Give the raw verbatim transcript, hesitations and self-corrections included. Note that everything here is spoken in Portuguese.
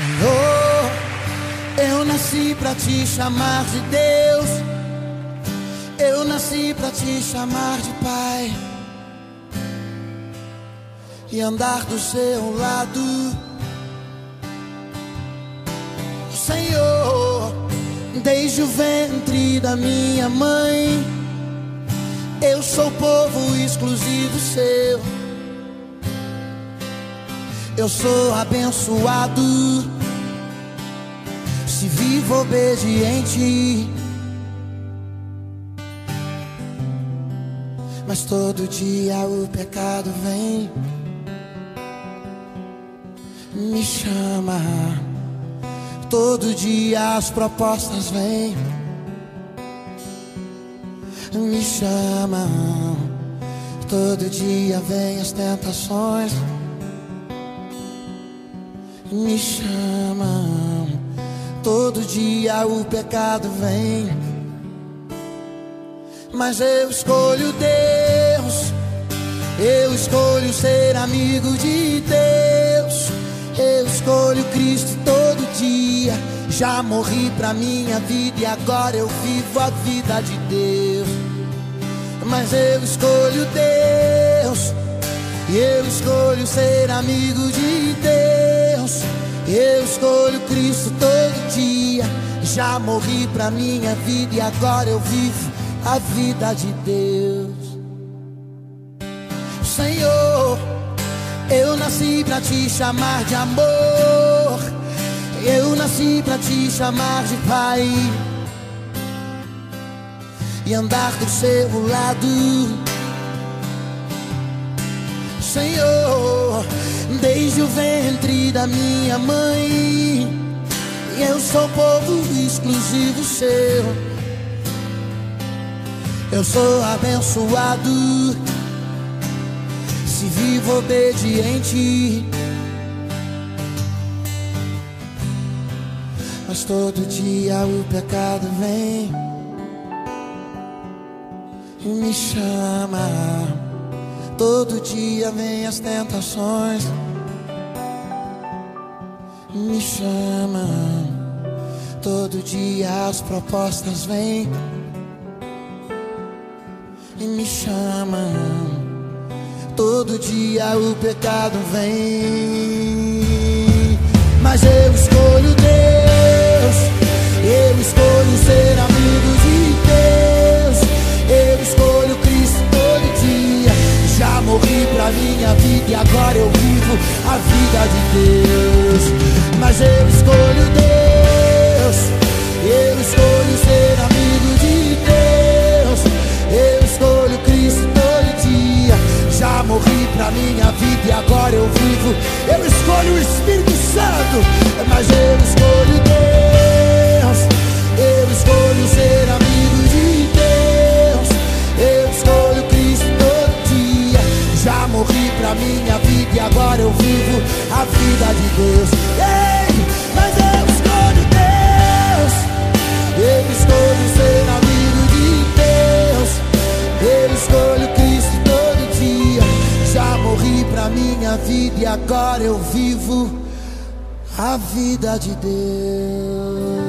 Senhor, eu nasci pra te chamar de Deus, eu nasci pra te chamar de Pai e andar do seu lado. Senhor, desde o ventre da minha mãe, eu sou povo exclusivo seu. Eu sou abençoado se vivo obediente, mas todo dia o pecado vem, me chama. Todo dia as propostas vêm, me chamam. Todo dia vem as tentações, me chamam. Todo dia o pecado vem, mas eu escolho Deus, eu escolho ser amigo de Deus, eu escolho Cristo todo dia. Já morri pra minha vida e agora eu vivo a vida de Deus. Mas eu escolho Deus, eu escolho ser amigo de Deus, eu escolho Cristo todo dia. Já morri pra minha vida e agora eu vivo a vida de Deus. Senhor, eu nasci pra te chamar de amor, eu nasci pra te chamar de Pai e andar do seu lado. Senhor, desde o ventre da minha mãe, eu sou povo exclusivo seu. Eu sou abençoado se vivo obediente, mas todo dia o pecado vem e me chama. Todo dia vem as tentações, me chamam. Todo dia as propostas vêm e me chamam. Todo dia o pecado vem, mas eu escolho Deus, eu escolho ser amigo de Deus, eu escolho Cristo todo dia. Já morri pra minha vida e agora eu vivo a vida de Deus. Mas eu escolho Deus, eu escolho ser amigo de Deus, eu escolho Cristo todo dia. Já morri pra minha vida e agora eu vivo. Eu escolho o Espírito Santo, mas eu escolho Deus, eu escolho ser amigo de Deus, eu escolho Cristo todo dia. Já morri pra minha vida e agora eu vivo a vida de Deus. Ei, mas eu escolho Deus, eu escolho ser amigo de Deus, eu escolho Cristo todo dia. Já morri pra minha vida e agora eu vivo a vida de Deus.